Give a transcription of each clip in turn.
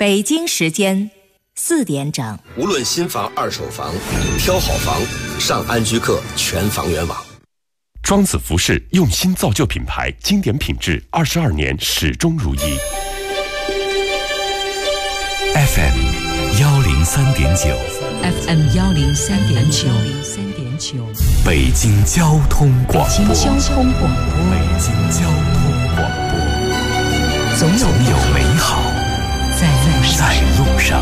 北京时间4点整。 无论新房、二手房，挑好房，上安居客全房源网。 庄子服饰用心造就品牌，经典品质，22年始终如一。 FM 103.9 FM 103.9 北京交通广播。 北京交通广播。总有美好在路上。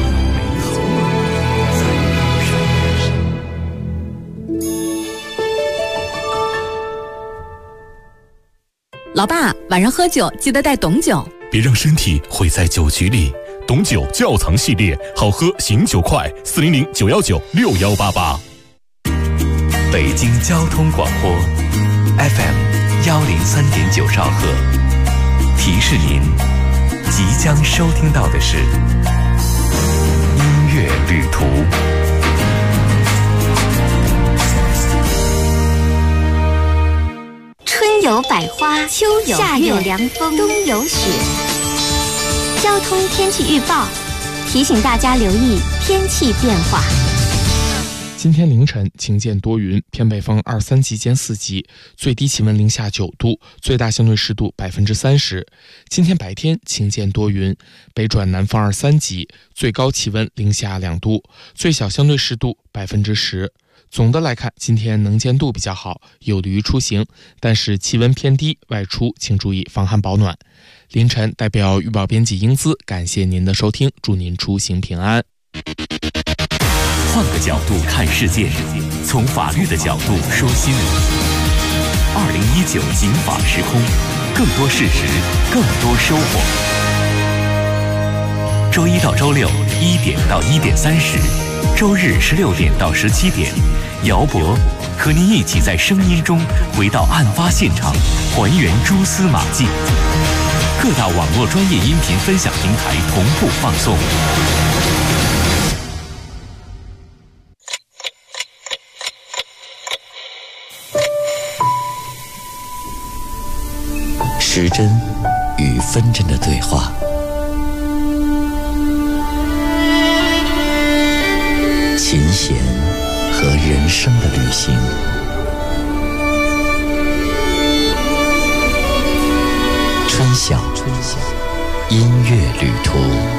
老爸，晚上喝酒记得带董酒， 别让身体毁在酒局里。董酒窖藏系列，好喝醒酒快，400-919-6188。北京交通广播 FM 103.9兆赫，提示您即将收听到的是音乐旅途。 春有百花，秋有夏有凉风，冬有雪。交通天气预报提醒大家留意天气变化。 今天凌晨晴间多云，偏北风2、3级间4级，最低气温零下9度，最大相对湿度30%。今天白天晴间多云，北转南风2、3级，最高气温零下2度，最小相对湿度10%。总的来看，今天能见度比较好，有利于出行，但是气温偏低，外出请注意防寒保暖。凌晨代表预报编辑英姿，感谢您的收听，祝您出行平安。 换个角度看世界，从法律的角度说新闻。2019警法时空，更多事实，更多收获。周一到周六1点到1点30，周日16点到17点，姚博和您一起在声音中回到案发现场，还原蛛丝马迹。各大网络专业音频分享平台同步放送。时针与分针的对话，琴弦和人生的旅行，春晓音乐旅途。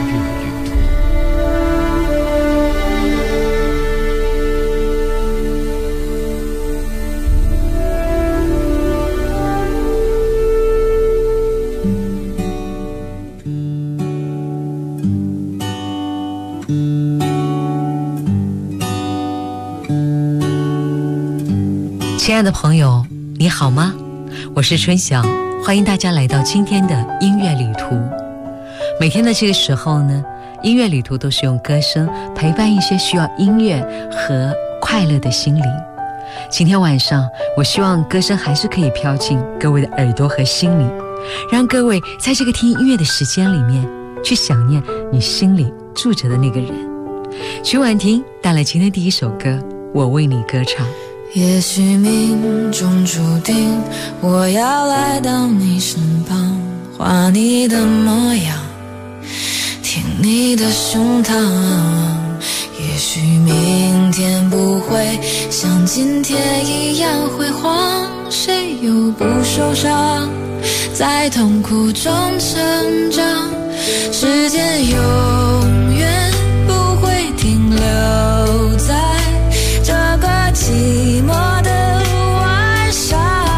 亲爱的朋友，你好吗？我是春晓，欢迎大家来到今天的音乐旅途。每天的这个时候呢，音乐旅途都是用歌声陪伴一些需要音乐和快乐的心灵。今天晚上，我希望歌声还是可以飘进各位的耳朵和心里，让各位在这个听音乐的时间里面，去想念你心里住着的那个人。曲婉婷带来今天第一首歌，我为你歌唱。 也许命中注定我要来到你身旁，画你的模样，听你的胸膛。也许明天不会像今天一样辉煌，谁又不受伤，在痛苦中成长。时间永远不会停留在这个寂寞的晚上，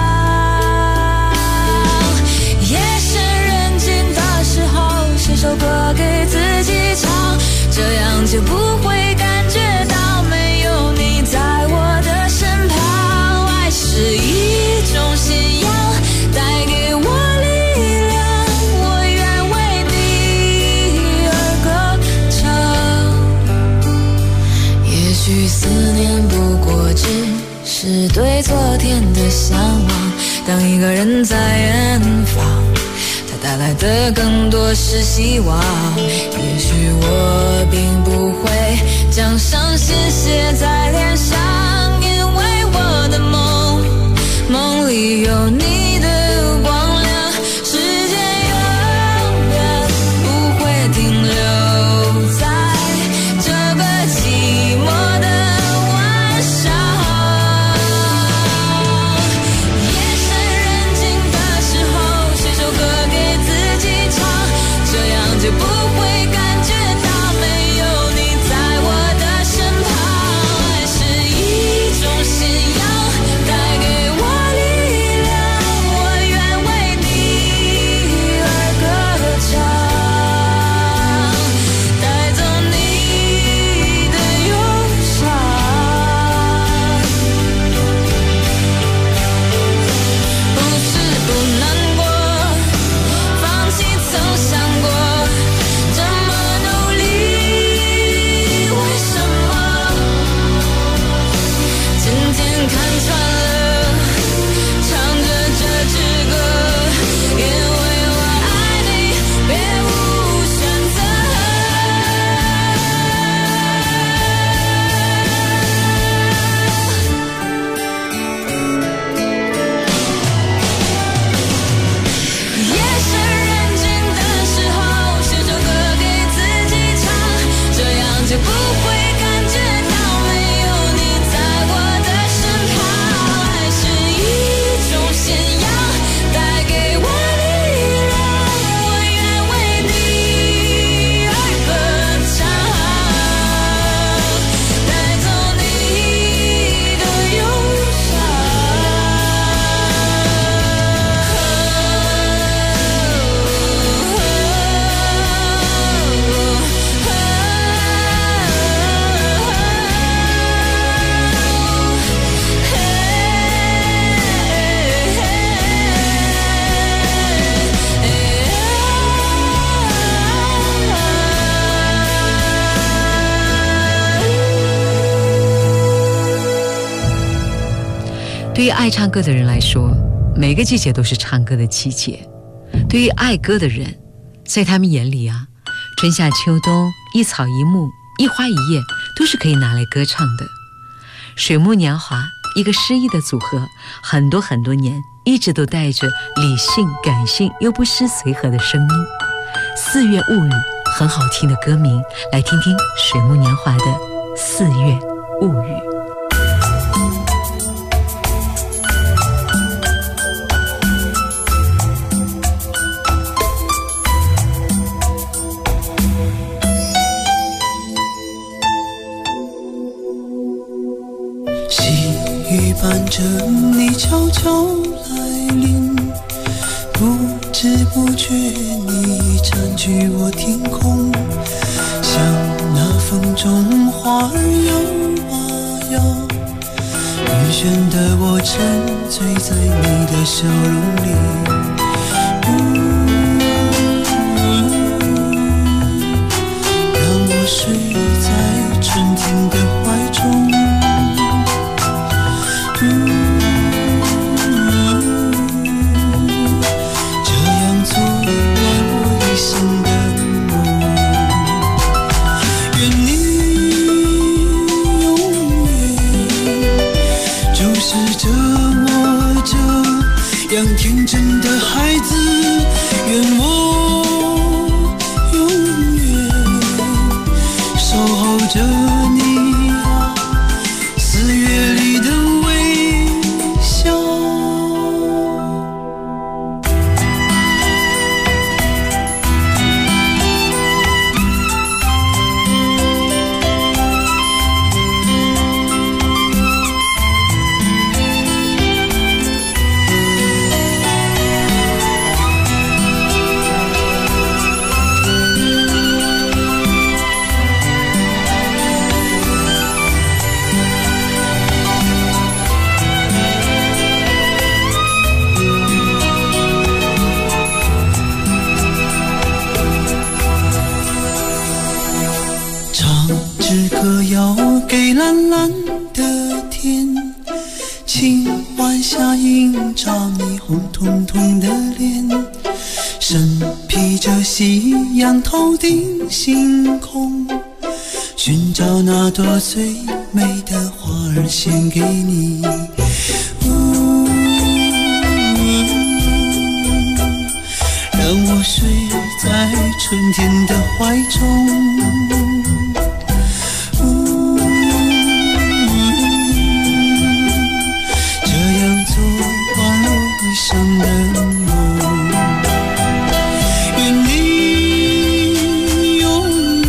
夜深人静的时候，写首歌给自己唱，这样就不会感觉到没有你在我的身旁。爱是一种信仰，带给我力量，我愿为你而歌唱。也许思念不过只是对昨天的向往，当一个人在远方，它带来的更多是希望。也许我并不会将伤心写在脸上，因为我的梦里有你的光亮。时间永远不会停留对于爱唱歌的人来说，每个季节都是唱歌的季节。对于爱歌的人，在他们眼里啊，春夏秋冬，一草一木，一花一叶，都是可以拿来歌唱的。水木年华，一个诗意的组合，很多很多年，一直都带着理性、感性又不失随和的声音。四月物语，很好听的歌名，来听听水木年华的四月物语。 雨伴着你悄悄来临，不知不觉你占据我天空，像那风中花儿摇啊摇，晕眩的我沉醉在你的笑容里，让我睡在春天的怀中，这样做完我一生的梦，愿你永远注视着我这样天真的孩子，愿我永远守候着你啊，四月里的给蓝蓝的天，今晚霞映照你红彤彤的脸，身披着夕阳头顶星空，寻找那朵最美的花儿献给你，让我睡在春天的怀中，一生的梦，愿你永远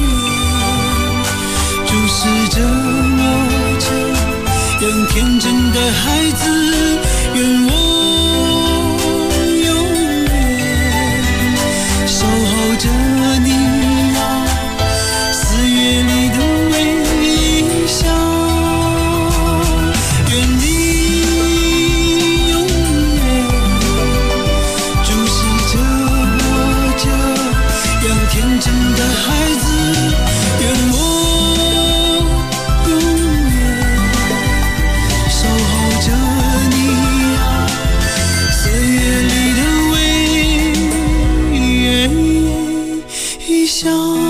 注视着我这样天真的孩子，愿我永远守候着你啊，四月里的微笑，愿你天真的孩子，愿我永远守候着你啊，岁月里的微笑。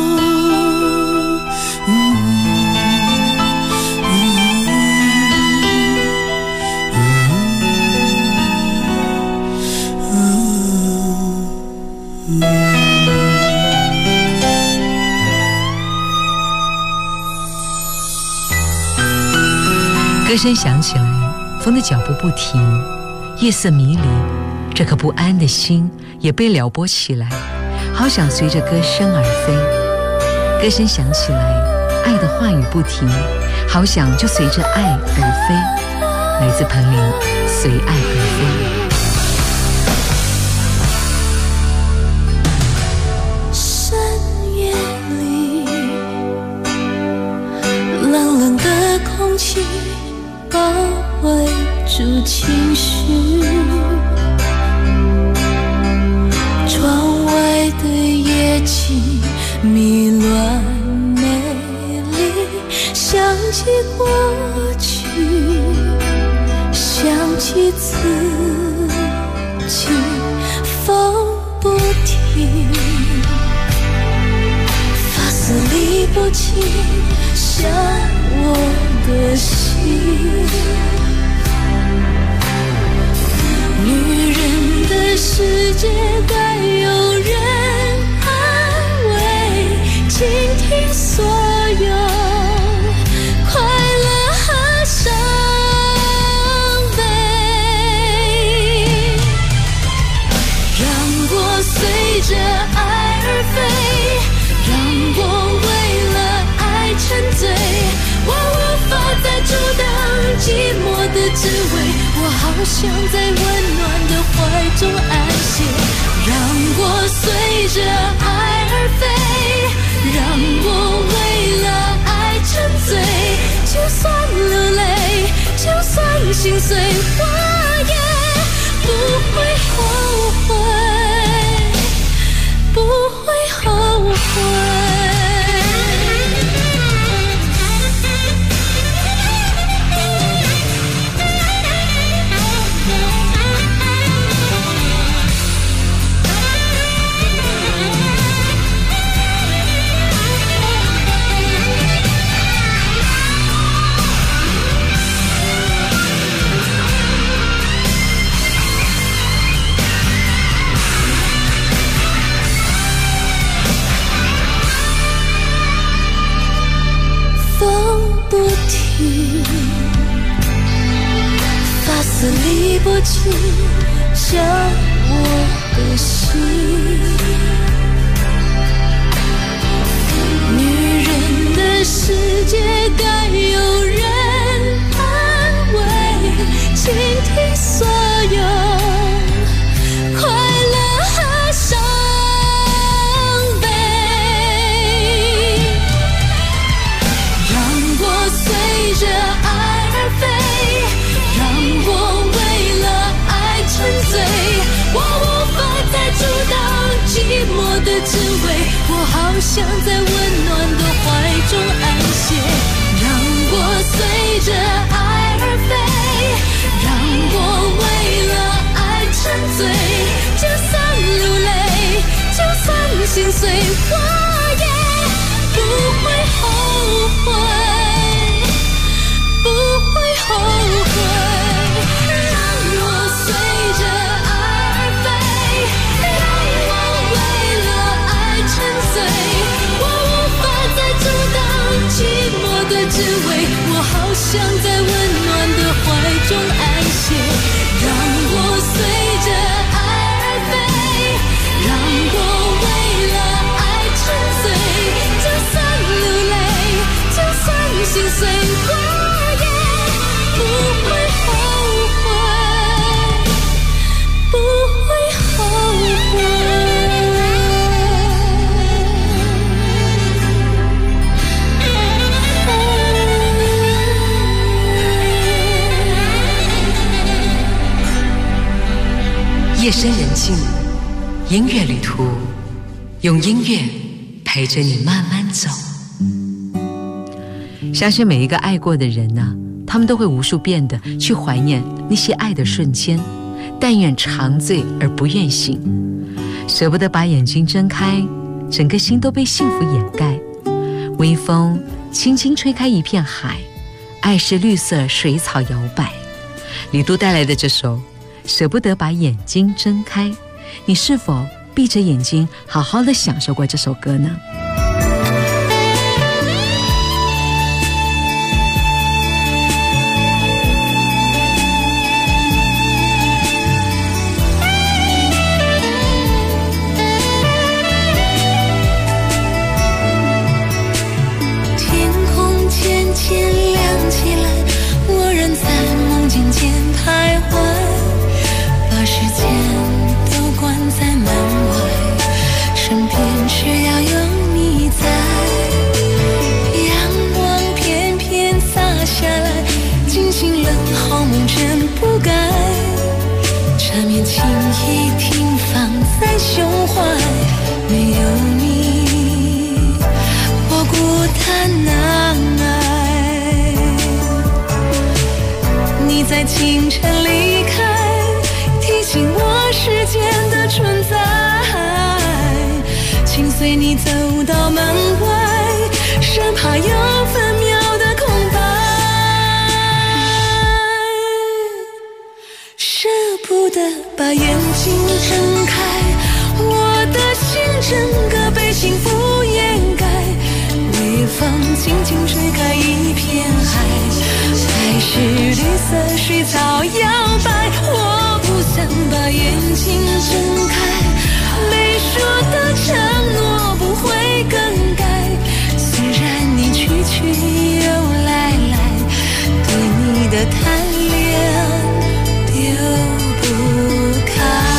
歌声响起来，风的脚步不停，夜色迷离，这颗不安的心也被撩拨起来，好想随着歌声而飞。歌声响起来，爱的话语不停，好想就随着爱而飞。来自彭羚，随爱而飞。 空气包围住情绪，窗外的夜景迷乱美丽，想起过去，想起不清想我的心。女人的世界该有人安慰，倾听所有快乐和伤悲，让我随着爱而飞，让我为了爱沉醉，我无法再阻挡寂寞的滋味，我好想在温暖的怀中安歇，让我随着爱而飞，让我为了爱沉醉，就算流泪，就算心碎，我也不会后悔，不会后悔。发丝理不清想我的心，女人的世界该有人安慰，倾听所有快乐和伤悲，让我随着爱而飞，让我为了爱沉醉，我无法再阻挡寂寞的滋味，我好想在温暖的怀中安歇，让我随着爱而飞，让我为了爱沉醉，就算流泪，就算心碎，我也不会后悔，不会后悔。滋味，我好想在温暖的怀中安歇，让我随着爱而飞，让我为了爱沉醉，就算流泪，就算心碎，我也不会后悔，不会后悔。 夜深人静，音乐旅途，用音乐陪着你慢慢走。相信每一个爱过的人呢，他们都会无数遍的去怀念那些爱的瞬间，但愿长醉而不愿醒，舍不得把眼睛睁开，整个心都被幸福掩盖。微风轻轻吹开一片海，爱是绿色水草摇摆。李杜带来的这首舍不得把眼睛睁开，你是否闭着眼睛好好的享受过这首歌呢？ 天空渐渐亮起来，我仍在梦境间徘徊，把时间都关在门外，身边只要有你在。阳光片片洒下来，惊醒了好梦真不该，缠绵情意停放在胸怀，没有你我孤单难挨。你在清晨离开，提醒我时间的存在，请随你走到门外， 怕有分秒的空白，舍不得把眼睛睁开，我的心整个被幸福掩盖，微风轻轻吹开一片海，还是绿色水草摇摆，我不想把眼睛睁开，没说的承诺不会更改，虽然你去去又来来，对你的贪恋丢不开。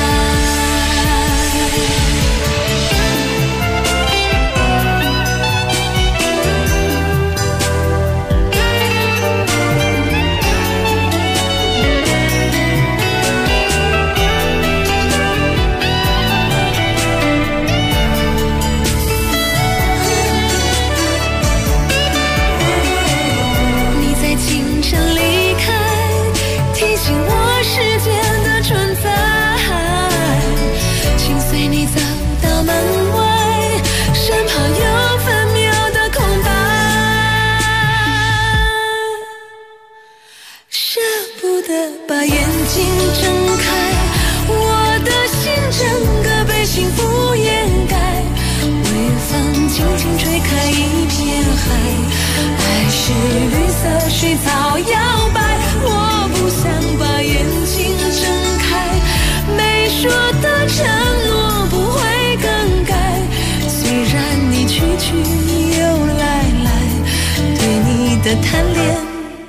把眼睛睁开，我的心整个被幸福掩盖，微风轻轻吹开一片海，还是绿色水草摇摆，我不想把眼睛睁开，没说的承诺不会更改，虽然你去去又来来，对你的贪恋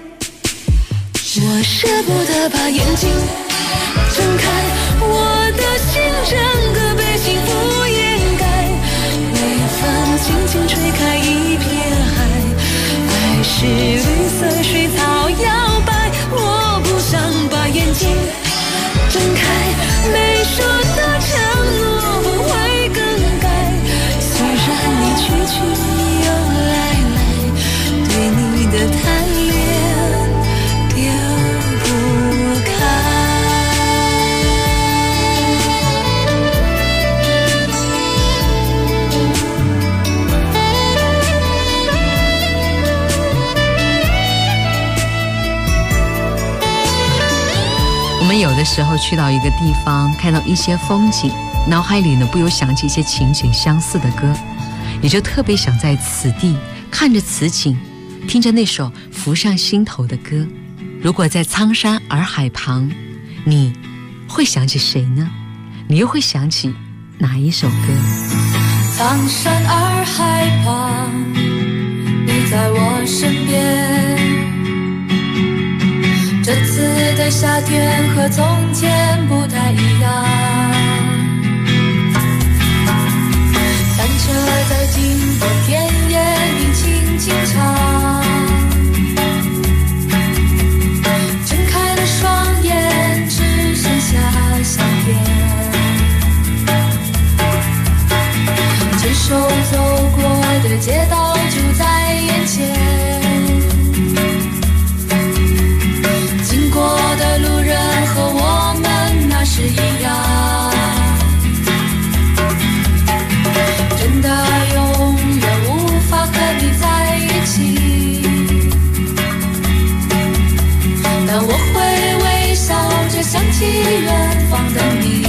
我舍不得把眼睛睁开，我的心整个被幸福掩盖，微风轻轻吹开一片海，还是绿色水草摇摆，我不想把眼睛睁开，没说的承诺不会更改，虽然你去去又来来，对你的贪恋我们有的时候去到一个地方，看到一些风景，脑海里呢不由想起一些情景相似的歌，也就特别想在此地看着此景，听着那首浮上心头的歌。如果在苍山洱海旁，你会想起谁呢？你又会想起哪一首歌？ 苍山洱海旁，你在我身边，这次的夏天和从前不太一样，单车在经过田野里轻轻唱，睁开了双眼只剩下相片，牵手走过的街道就在眼前，过的路人和我们那是一样，真的永远无法和你在一起，但我会微笑着想起远方的你，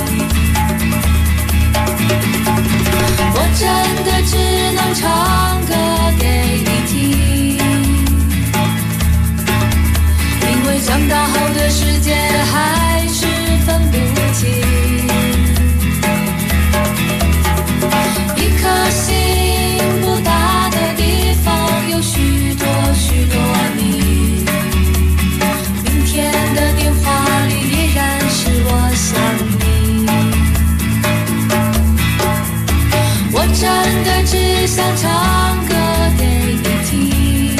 我真的只能唱歌给你听，因为长大后的世界还是分不清，一颗心不大的地方有许多许多你，明天的电话里依然是我想你，我真的只想唱歌给你听，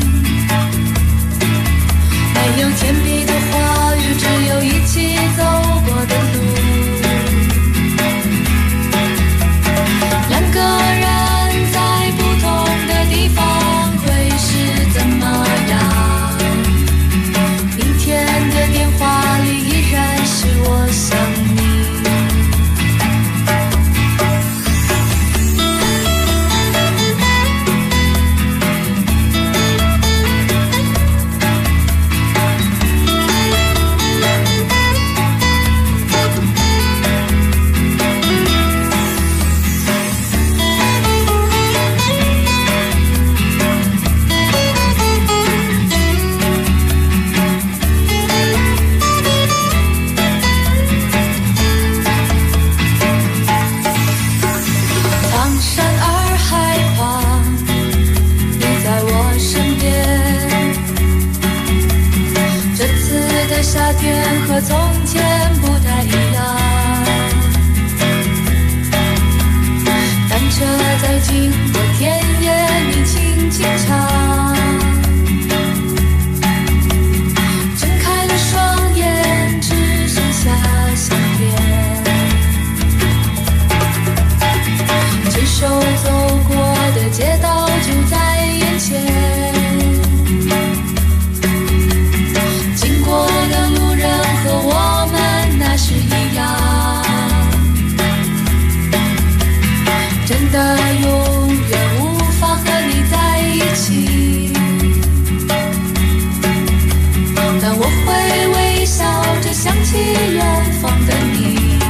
没有甜蜜的话语，只有一起走过的路，两个人在不同的地方会是怎么样，明天的电话里依然是我想你， 真的永远无法和你在一起，但我会微笑着想起远方的你。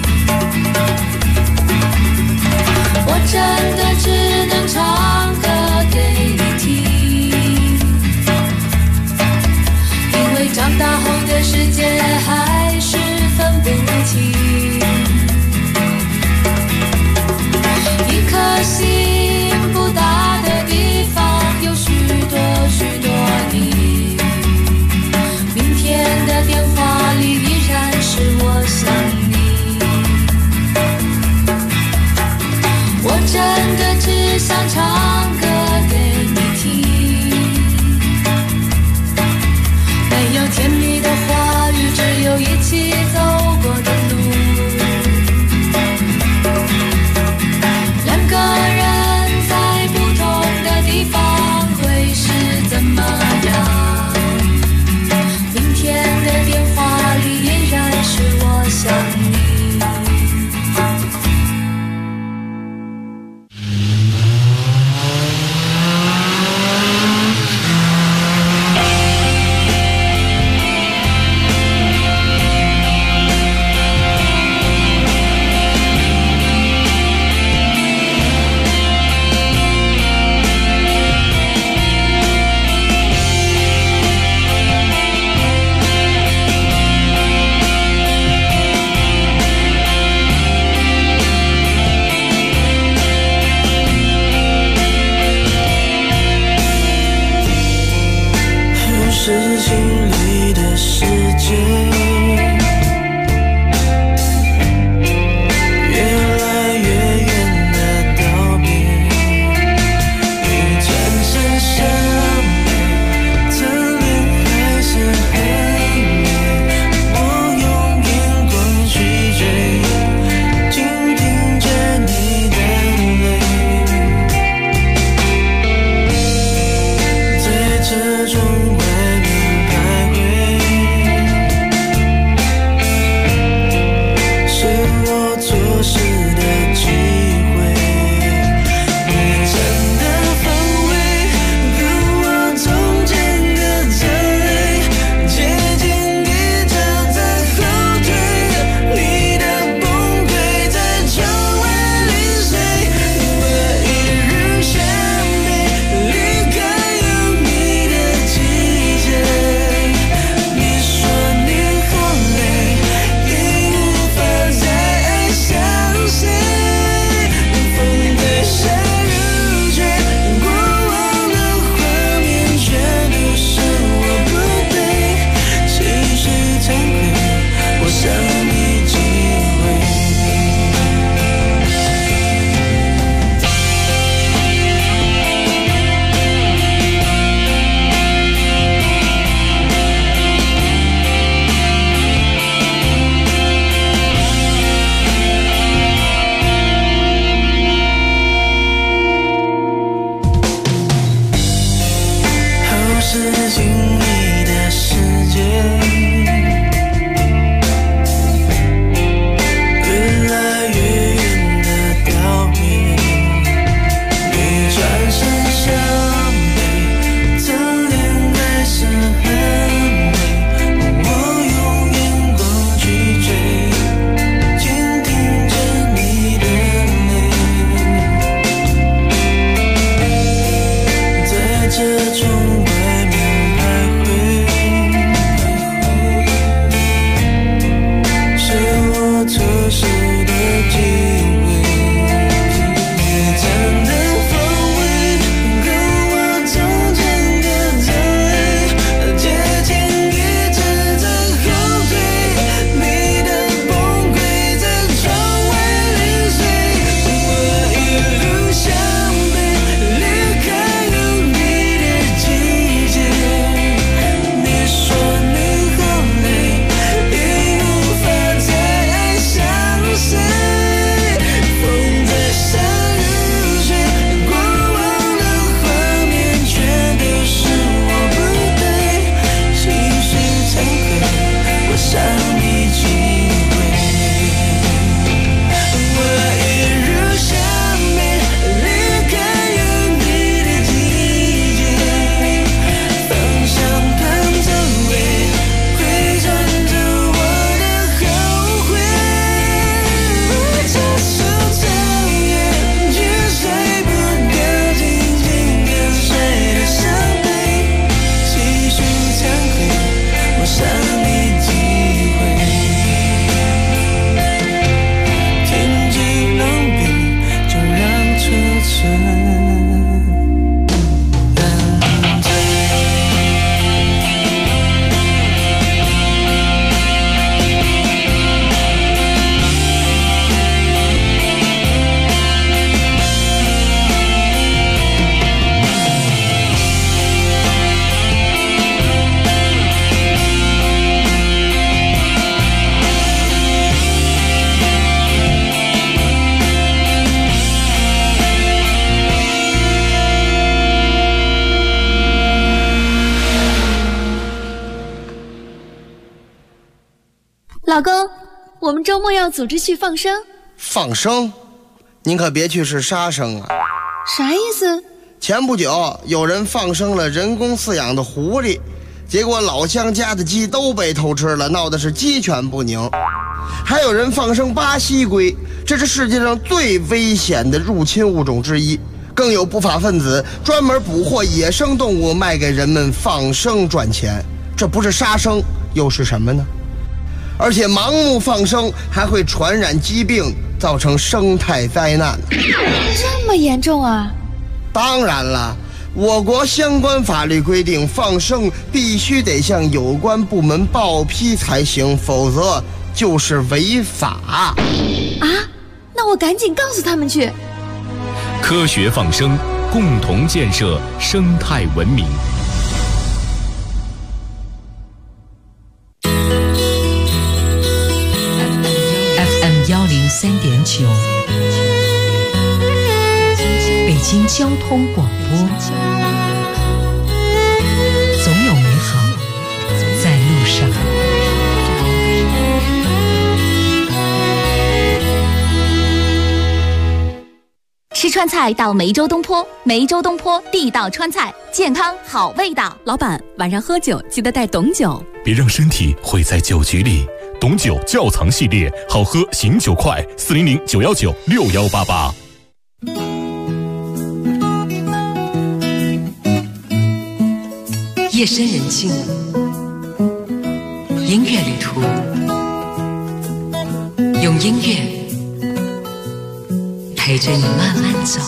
我真的只能唱歌给你听，因为长大后的世界还是分不清。一颗心不大的地方有许多许多你，明天的电话里依然是我想你。我真的只想唱歌给你听，没有甜蜜的话语，只有一起走过的路。两个人在不同的地方会是怎么样？明天的电话里依然是我想你。 我们周末要组织去放生。 放生？您可别去是杀生啊！ 啥意思？ 前不久有人放生了人工饲养的狐狸，结果老乡家的鸡都被偷吃了，闹得是鸡犬不宁。还有人放生巴西龟，这是世界上最危险的入侵物种之一。更有不法分子专门捕获野生动物卖给人们放生赚钱，这不是杀生又是什么呢？而且盲目放生还会传染疾病，造成生态灾难。 这么严重啊？ 当然了，我国相关法律规定，放生必须得向有关部门报批才行，否则就是违法。 啊？那我赶紧告诉他们去。 科学放生，共同建设生态文明。 FM103.9，北京交通广播。总有美好在路上。 吃川菜到梅州东坡，梅州东坡地道川菜，健康好味道。 老板，晚上喝酒记得带董酒， 别让身体毁在酒局里。董酒窖藏系列，好喝醒酒快，400-919-6188。 夜深人静，音乐旅途，用音乐陪着你慢慢走。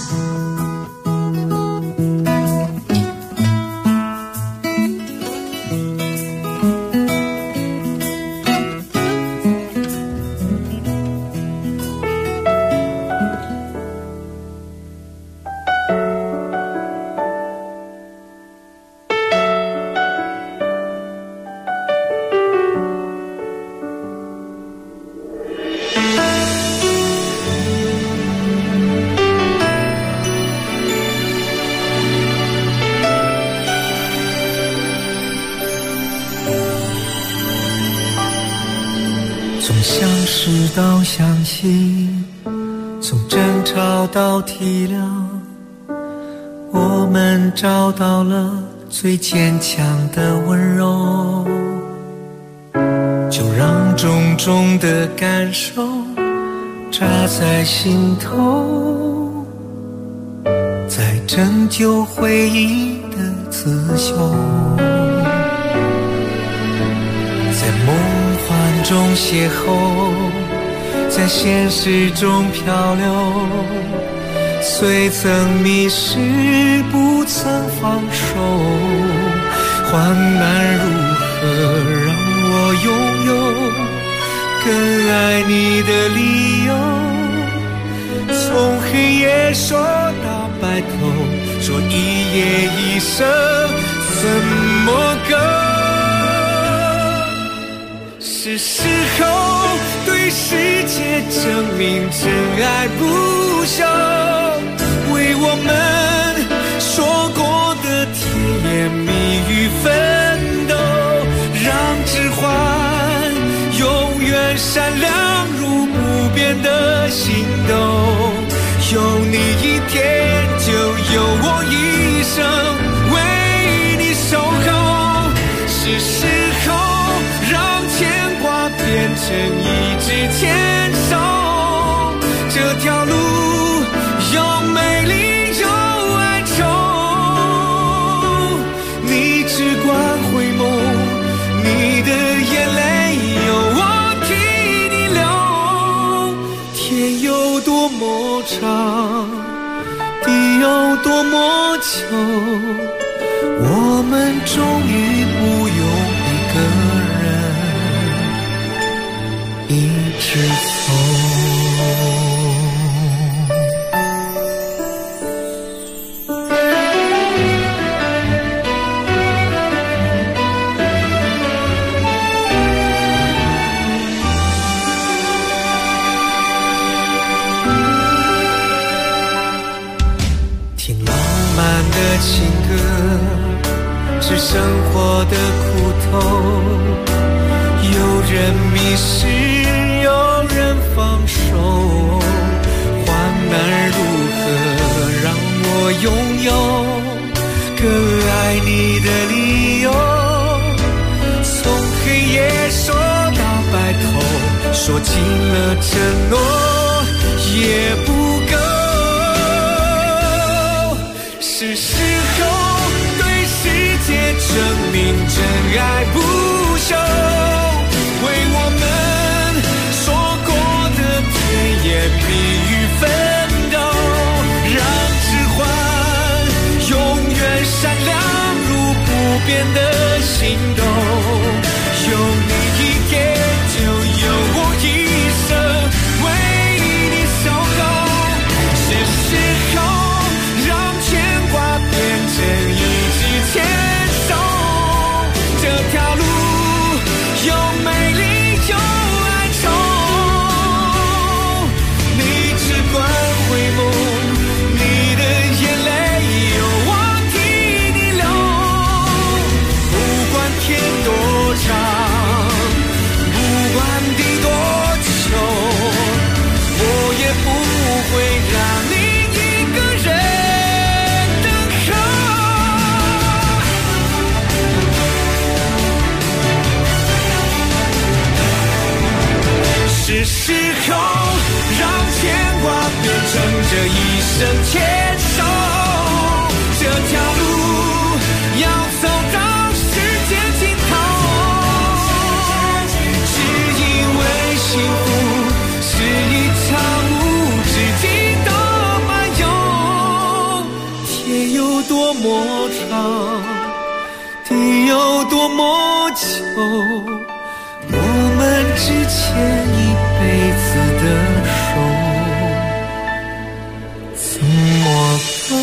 从相识到相惜，从争吵到体谅，我们找到了最坚强的温柔。就让种种的感受扎在心头，再拯救回忆的刺绣。在梦幻中邂逅，在现实中漂流，虽曾迷失不曾放手，患难如何让我拥有更爱你的理由。从黑夜说到白头，说一夜一生怎么够？是时候对世界证明真爱不朽，为我们说过的甜言蜜语奋斗，让指环永远闪亮如不变的星斗。有你一天，就有我一生为你守候。是时候让牵挂变成一支牵手，这条路有美丽有哀愁，你只管回眸，你的眼泪由我替你流。天有多么长，地有多么久，我们终于不用一个人一直走。听浪漫的情歌，是生活的苦头，有人迷失，有放手，患难如何让我拥有更爱你的理由？从黑夜说到白头，说尽了承诺也不够，是时候对世界证明真爱不朽，为我们说过的甜言蜜语奋斗，让指环永远闪亮如不变的心动，有你一给就有我一生为你守候，是时候让牵挂变成一直牵手，这条路有美丽有哀愁，你只管回眸，你的眼泪有我替你流，不管天多长，不管地多久，我也不会让你一个人等候，是时候让牵挂变成这一生牵手，这条路要走到世界尽头，只因为幸福是一场无止境的漫游，天有多么长，地有多么久，我们只牵一辈子的手，怎么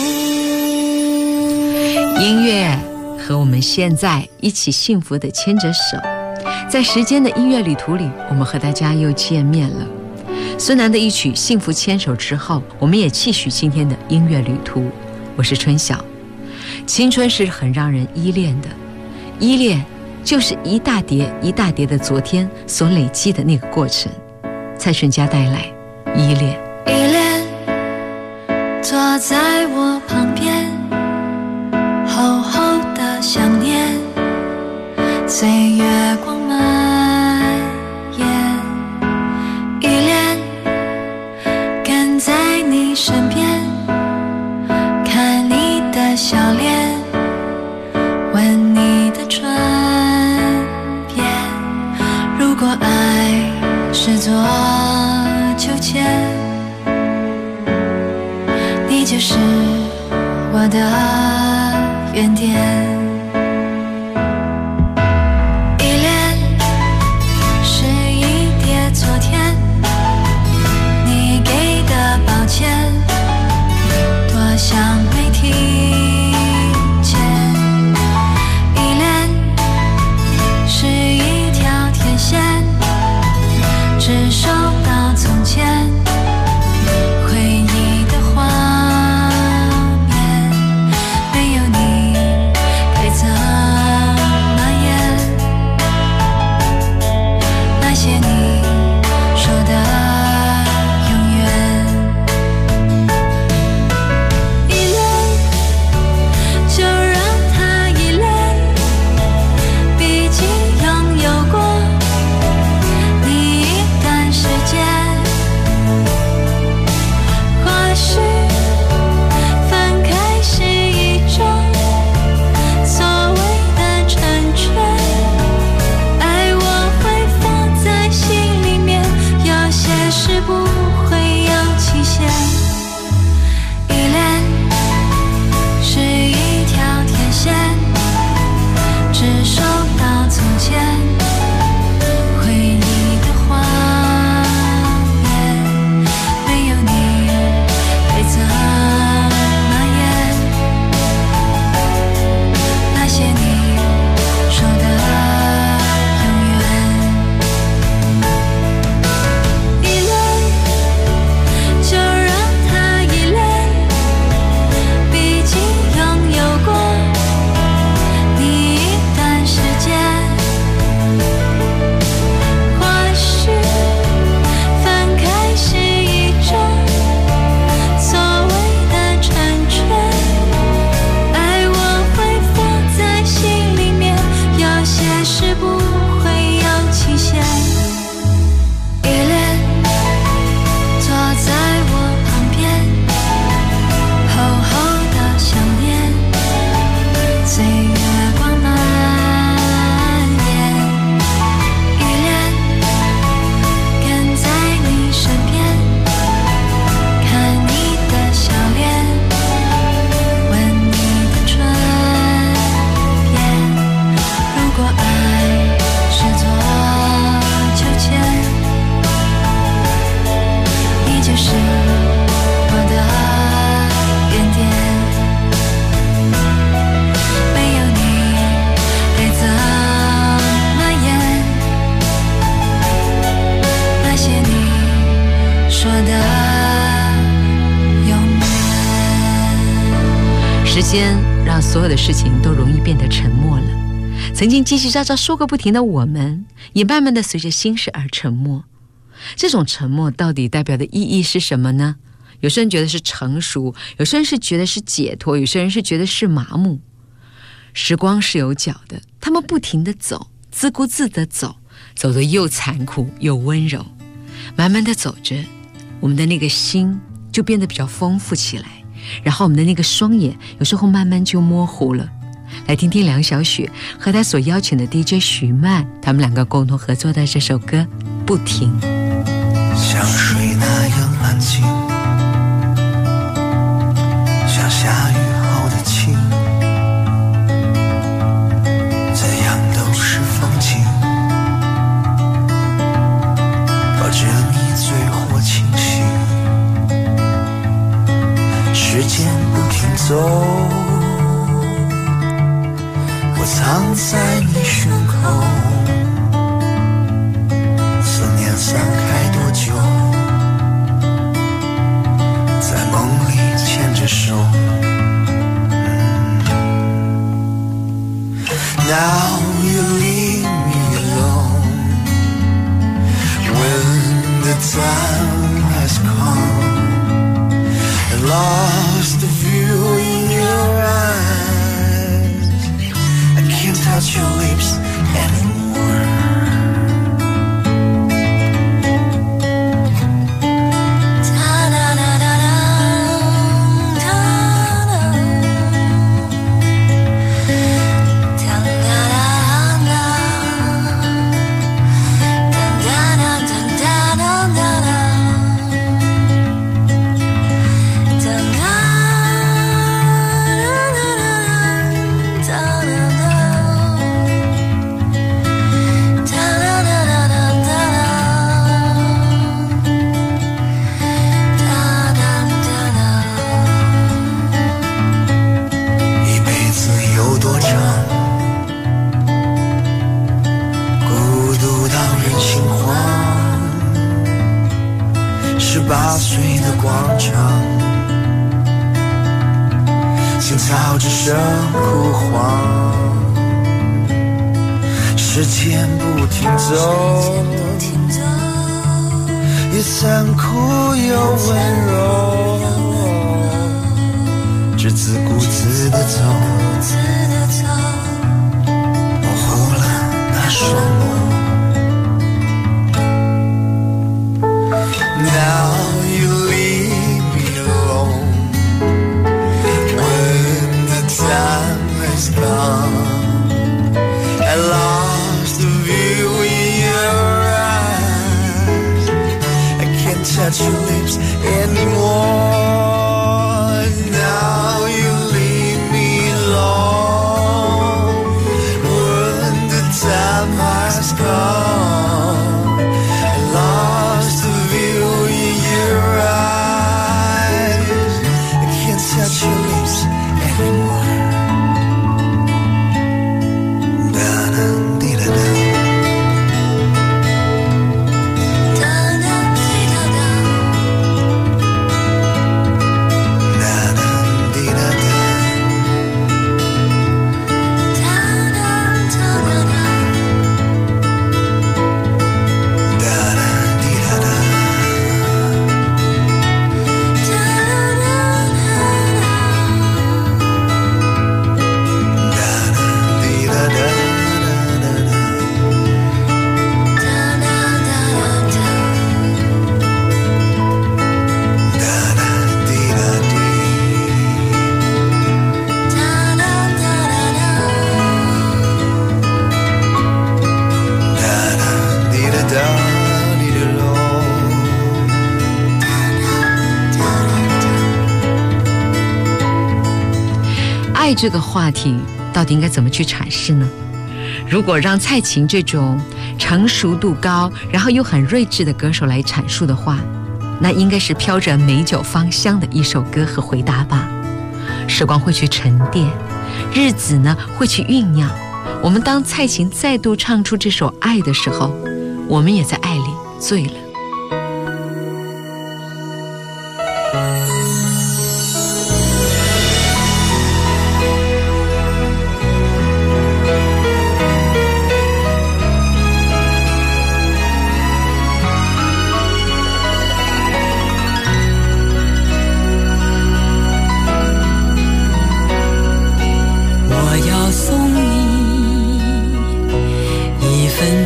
够？ 音乐和我们现在一起幸福的牵着手，在时间的音乐旅途里，我们和大家又见面了。孙楠的一曲《幸福牵手》之后，我们也继续今天的音乐旅途。我是春晓。青春是很让人依恋的，依恋就是一大叠一大叠的昨天所累积的那个过程。蔡淳佳带来依恋。 依恋坐在我旁边，厚厚的想念，随月光蔓延。依恋跟在你身边，看你的笑脸，闻你的唇边。如果爱是座秋千，你就是我的原点。依恋是一叠昨天，你给的抱歉，多想没听见。依恋是一条天线，只收到从前回忆的画面，没有你时间让所有的事情都容易变得沉默了。曾经叽叽喳喳说个不停的我们，也慢慢的随着心事而沉默。这种沉默到底代表的意义是什么呢？有些人觉得是成熟，有些人是觉得是解脱，有些人是觉得是麻木。时光是有脚的，他们不停地走，自顾自地走，走得又残酷又温柔。慢慢地走着，我们的那个心就变得比较丰富起来，然后我们的那个双眼有时候慢慢就模糊了。来听听梁晓雪和她所邀请的 DJ 徐曼，他们两个共同合作的这首歌《不停》。 像水那样安静，像下雨后的晴，怎样都是风景，抱着你醉或清醒，时间不停走，我藏在你胸口，思念散开多久，在梦里牵着手。Now you leave me alone when the time has come. I lost the view in your eyes. I can't touch your lips anymore.18岁的广场，青草只剩枯黄，时间不停走，也残酷又温柔，只自顾自的走，模糊了那双眸。Now you leave me alone when the time has gone. I lost the view in your eyes. I can't touch your lips anymore. Now you leave me alone when the time has gone. I lost the view in your eyes. I can't touch your lips anymore. 爱这个话题到底应该怎么去阐释呢？如果让蔡琴这种成熟度高然后又很睿智的歌手来阐述的话，那应该是飘着美酒芳香的一首歌和回答吧。时光会去沉淀，日子呢会去酝酿。我们当蔡琴再度唱出这首爱的时候，我们也在爱里醉了。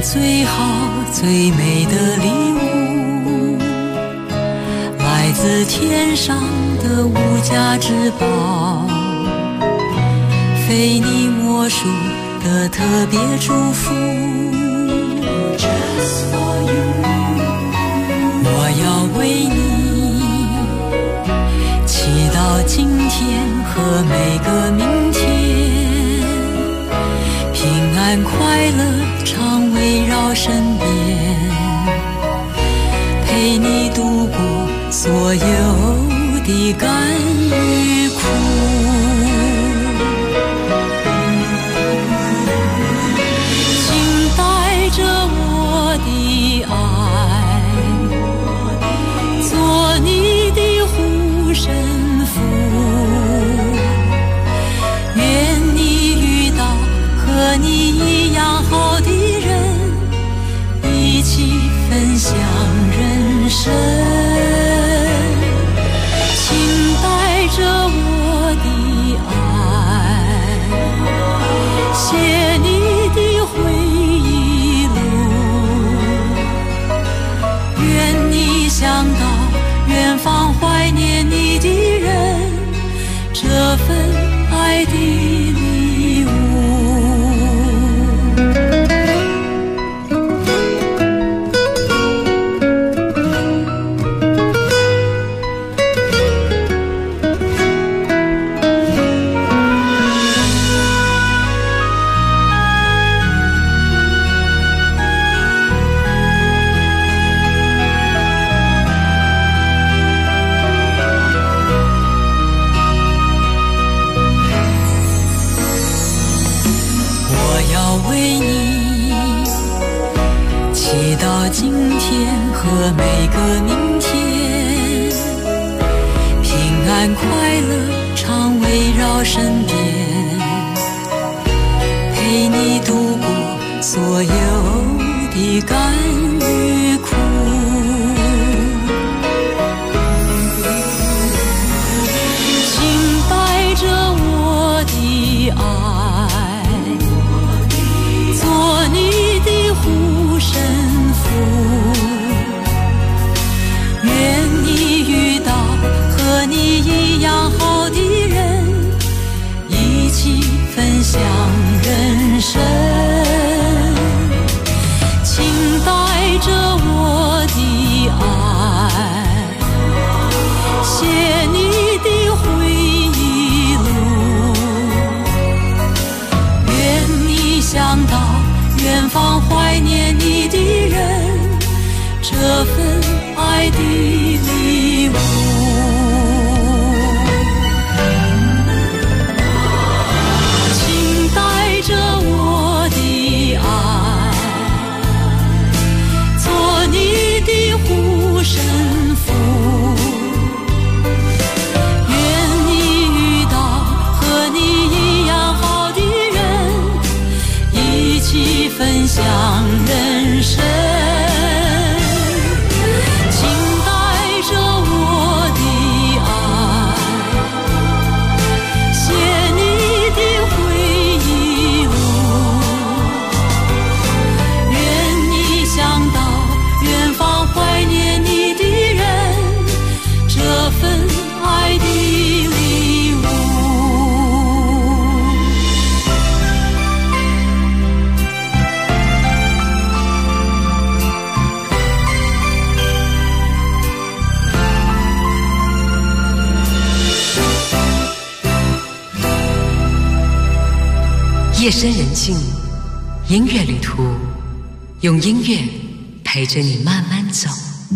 最好最美的礼物，来自天上的无价之宝，非你莫属的特别祝福。我要为你祈祷今天和每个明天，平安快乐常围绕身边，陪你度过所有的甘与苦。请带着我的爱，做你的护身符，愿你遇到和你一样好的人，一起分享人生。请带着我的爱，写你的回忆录，愿你想到远方怀念你的人，这份爱的礼物。今天和每个明天，平安快乐常围绕身边，陪你度过所有的甘与苦。请带着我的爱，做你的护身愿你遇到和你一样好的人，一起分享人生。请带着我的爱，写你的回忆录，愿你想到远方怀念你的人，这份爱的礼物。请带着我的爱，做你的护身符，愿你遇到和你一样好的人，一起分享人生。 夜深人静，音乐旅途，用音乐陪着你慢慢走。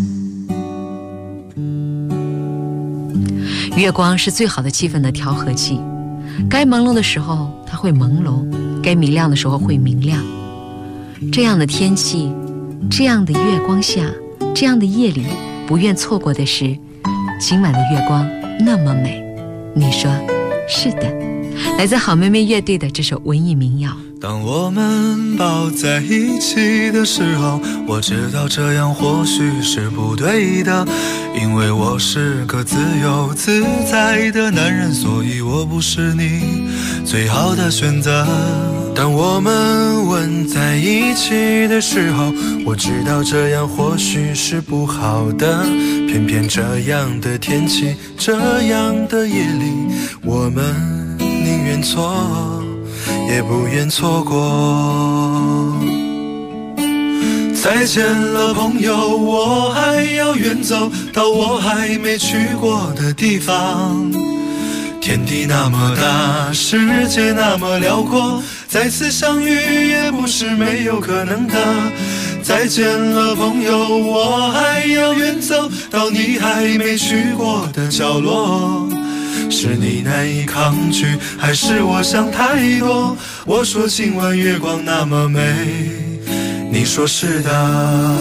月光是最好的气氛的调和剂，该朦胧的时候它会朦胧，该明亮的时候会明亮。这样的天气，这样的月光下，这样的夜里，不愿错过的是今晚的月光那么美。你说是的。 来自好妹妹乐队的这首文艺民谣。 当我们抱在一起的时候，我知道这样或许是不对的，因为我是个自由自在的男人，所以我不是你最好的选择。当我们吻在一起的时候，我知道这样或许是不好的，偏偏这样的天气，这样的夜里，我们宁愿错也不愿错过。再见了朋友，我还要远走到我还没去过的地方。天地那么大，世界那么辽阔，再次相遇也不是没有可能的。再见了朋友，我还要远走到你还没去过的角落。是你难以抗拒，还是我想太多？我说今晚月光那么美，你说是的。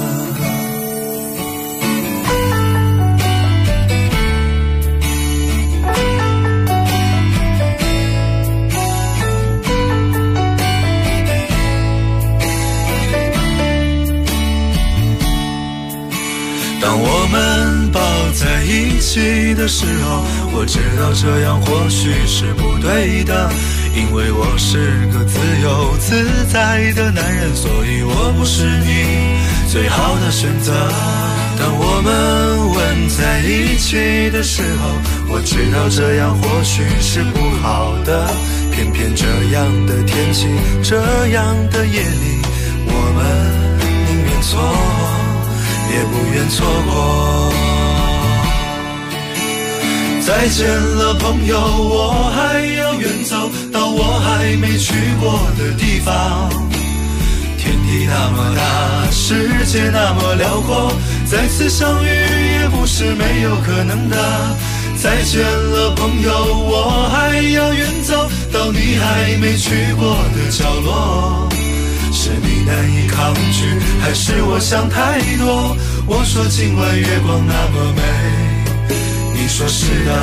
当我们抱在一起的时候，我知道这样或许是不对的，因为我是个自由自在的男人，所以我不是你最好的选择。当我们吻在一起的时候，我知道这样或许是不好的，偏偏这样的天气，这样的夜里，我们宁愿错也不愿错过。再见了朋友，我还要远走到我还没去过的地方。天地那么大，世界那么辽阔，再次相遇也不是没有可能的。再见了朋友，我还要远走到你还没去过的角落。是你难以抗拒，还是我想太多？我说今晚月光那么美，你说是的。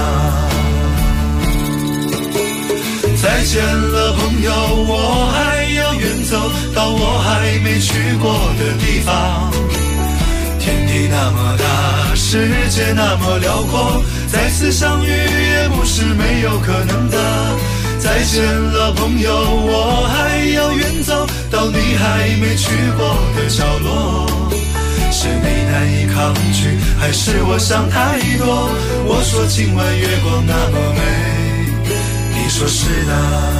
再见了朋友，我还要远走到我还没去过的地方。天地那么大，世界那么辽阔，再次相遇也不是没有可能的。再见了朋友，我还要远走到你还没去过的角落。是你难以抗拒，还是我想太多？我说今晚月光那么美，你说是的。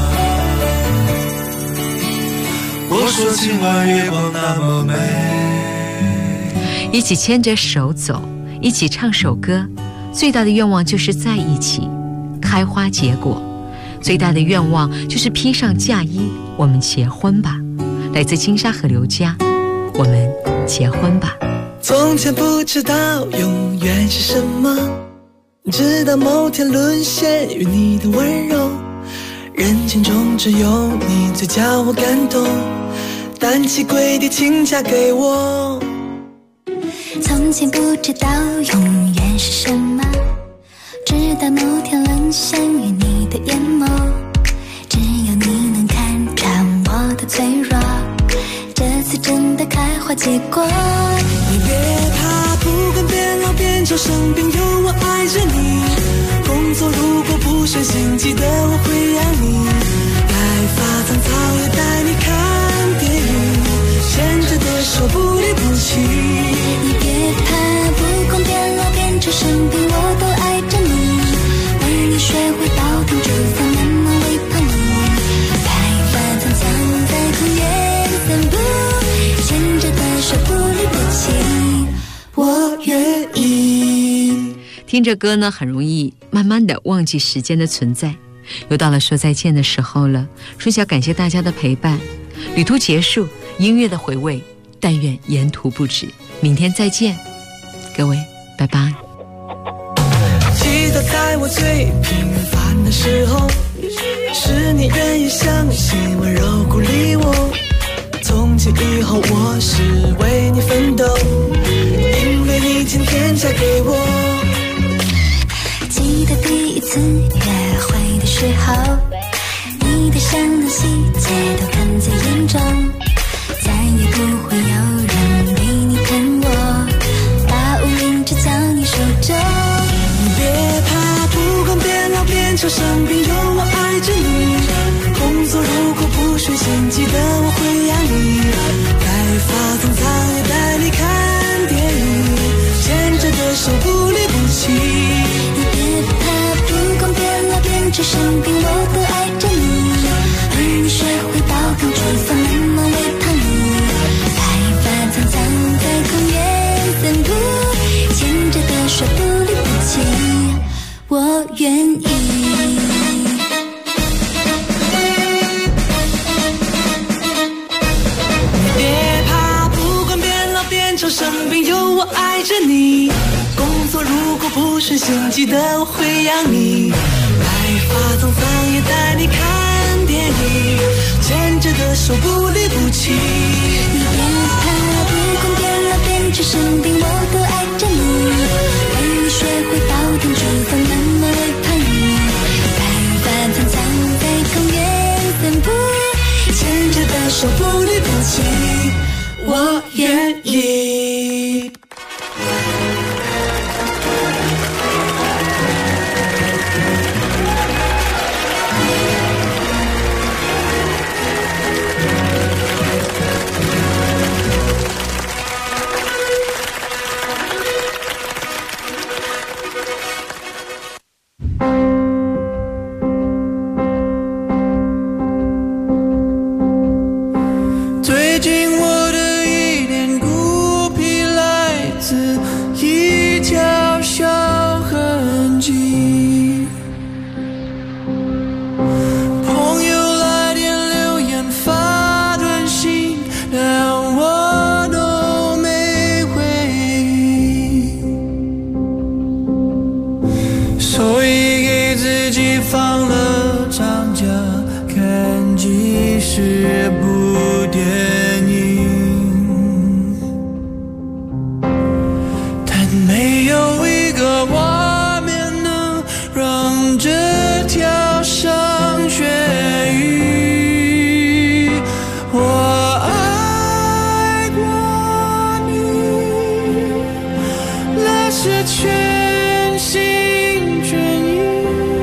我说今晚月光那么美。 一起牵着手走，一起唱首歌，最大的愿望就是在一起，开花结果。最大的愿望就是披上嫁衣，我们结婚吧。来自金沙和刘佳，我们结婚吧。 从前不知道永远是什么，直到某天沦陷于你的温柔，人群中只有你最叫我感动，单膝跪地请嫁给我。 从前不知道永远是什么，直到某天沦陷于你的眼眸，只有你能看穿我的脆弱，这次真的开花结果。 你别怕，不管变老变丑生病，有我爱着你。工作如果不顺心，记得我会让你白发苍苍，也带你看电影，牵着的手不离不弃。 你别怕，不管变老变丑生病，我都爱着你，为你学会煲汤煮饭，慢慢喂胖你。白发苍苍在公园散步，牵着的手不离不弃，我愿意。 听着歌呢，很容易慢慢的忘记时间的存在，又到了说再见的时候了。春晓感谢大家的陪伴，旅途结束，音乐的回味，但愿沿途不止。明天再见，各位，拜拜。 记得在我最平凡的时候，是你愿意相信温柔鼓励我。从今以后我是为你奋斗，因为你今天嫁给我。 记得第一次约会的时时候，你的香浓细节都看在眼中，再也不会有人比你疼我，把无名指交你手中。 你别怕，不管变老变丑生病，有我爱着你。工作如果不顺心，记得我会养你。白发苍苍也带你看电影，牵着的手不离不弃。 你别怕，不管变老变丑生病，我都爱着你。而你学会煲汤煮饭，慢慢喂胖你。白发苍苍在公园散步，牵着的手不离不弃，我愿意。 生病有我爱着你，工作如果不顺心，记得我会养你。白发苍苍也带你看电影，牵着的手不离不弃。 你别怕，不管变老变丑生病，我都爱着你。而你学会煲汤煮饭，慢慢喂胖你。白发苍苍在公园散步，牵着的手不离不弃，我愿意。 最近我的一点孤僻来自一条小痕迹，朋友来电留言发短信，但我都没回应，所以给自己放了长假，看几十部电影，但没有一个画面能让这条伤痊愈。我爱过你，那是全心全意，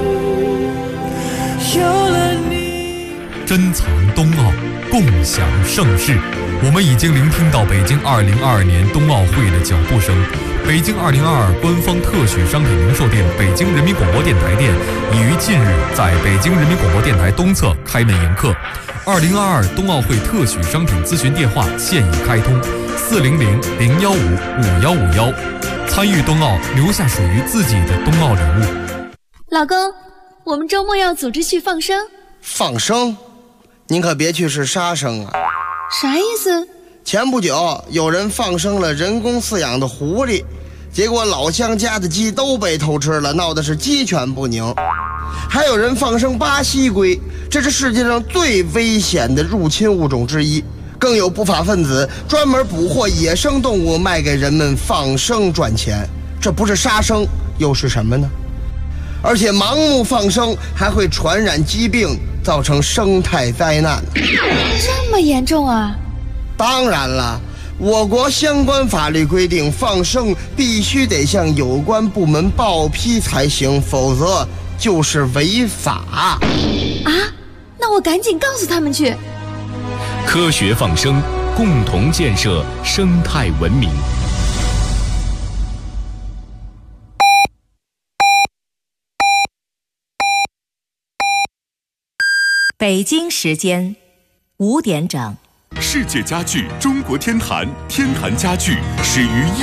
有了你。 珍藏冬奥，共享盛世。我们已经聆听到北京2022年冬奥会的脚步声。北京2022官方特许商品零售店北京人民广播电台店已于近日在北京人民广播电台东侧开门迎客。2022冬奥会特许商品咨询电话现已开通，400-015-5151。参与冬奥，留下属于自己的冬奥礼物。 老公，我们周末要组织去放生。 放生？您可别去是杀生啊！ 啥意思？ 前不久有人放生了人工饲养的狐狸，结果老乡家的鸡都被偷吃了，闹得是鸡犬不宁。还有人放生巴西龟，这是世界上最危险的入侵物种之一。更有不法分子专门捕获野生动物卖给人们放生赚钱，这不是杀生又是什么呢？而且盲目放生还会传染疾病，造成生态灾难。 这么严重啊？ 当然了，我国相关法律规定，放生必须得向有关部门报批才行，否则就是违法。 啊？那我赶紧告诉他们去。 科学放生，共同建设生态文明。 北京时间5点整。 世界家具中国天坛，天坛家具始于